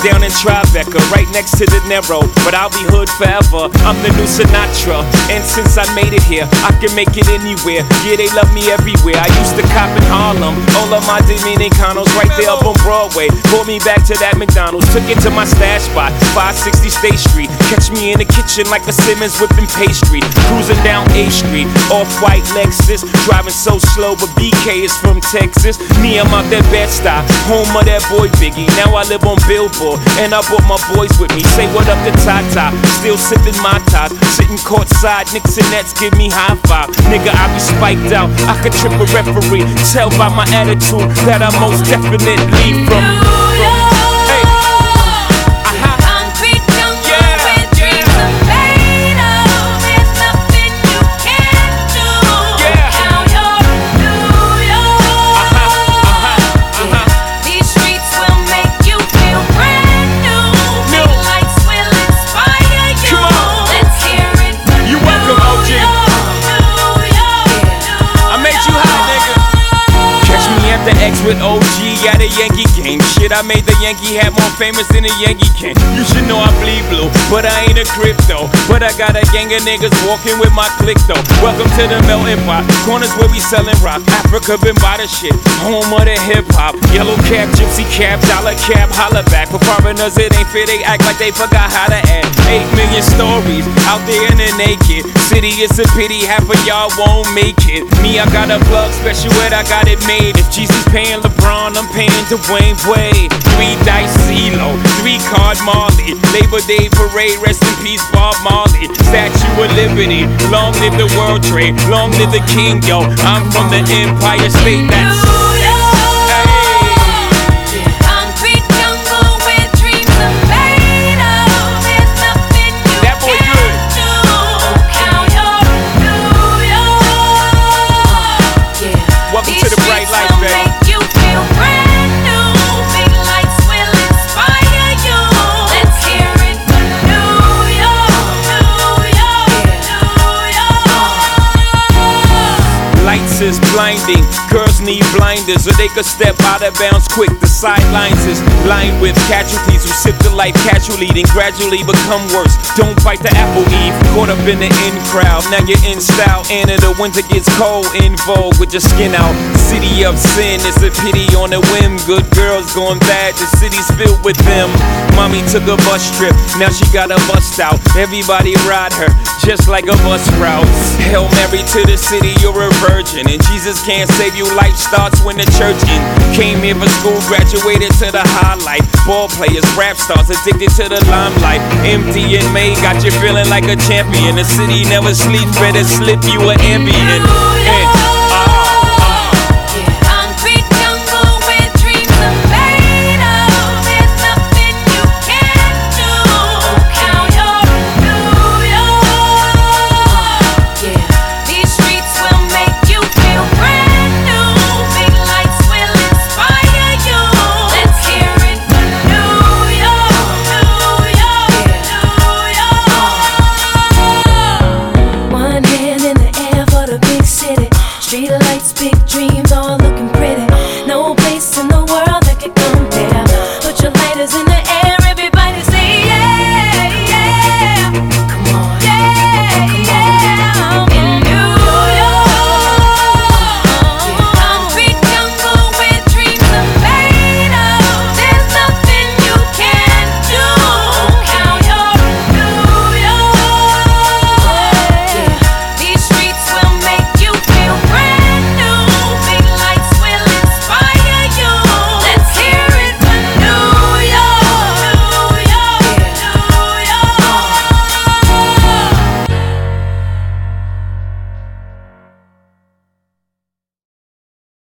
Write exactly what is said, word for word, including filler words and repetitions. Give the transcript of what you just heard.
down in Tribeca, right next to the Narrow, but I'll be hood forever. I'm the new Sinatra, and since I made it here, I can make it anywhere. Yeah, they love me everywhere. I used to cop in Harlem, all of my Dominicanos right there up on Broadway. Pulled me back to that McDonald's, took it to my stash spot, five sixty State Street. Catch me in the kitchen like a Simmons whipping pastry. Cruising down A Street, off-white Lexus, driving so slow, but B K is from Texas. Me, I'm out that Bed-Stuy, home of that boy Biggie. Now I live on Billboard, and I brought my boys with me. Say what up to Tata, still sipping my ties, sitting courtside, Knicks and Nets give me high five. Nigga, I be spiked out, I could trip a referee. Tell by my attitude that I most definitely from. With O G at a Yankee game. Shit, I made the Yankee hat more famous than a Yankee can. You should know I bleed blue, but I ain't a crypto. But I got a gang of niggas walking with my click though. Welcome to the melting pot, corners where we selling rock. Africa been by the shit, home of the hip hop. Yellow cap, gypsy cap, dollar cap, holla back. For foreigners it ain't fair, they act like they forgot how to act. Eight million stories out there in the naked city. It's a pity half of y'all won't make it. Me, I got a plug special ed, I got it made. If Jesus paying LeBron, I'm paying Dwayne Wade. Three dice CeeLo, three card Marley. Labor Day parade, rest in peace Bob Marley. Statue of Liberty, long live the World Trade, long live the King, yo. I'm from the Empire State, that's is blinding. Girls need blinders so they could step out of bounds quick. The sidelines is lined with casualties who sip the life casually, then gradually become worse. Don't bite the apple, Eve. Caught up in the in crowd, now you're in style. And in the winter gets cold, in vogue with your skin out. City of sin, it's a pity on a whim. Good girls going bad, the city's filled with them. Mommy took a bus trip, now she got a bust out. Everybody ride her, just like a bus route. Hail Mary to the city, you're a virgin. And Jesus can't save you, life starts when the church in. Came here for school, graduated to the highlight. Ball players, rap stars, addicted to the limelight. Empty in May, got you feeling like a champion. The city never sleeps, better slip you an Ambien.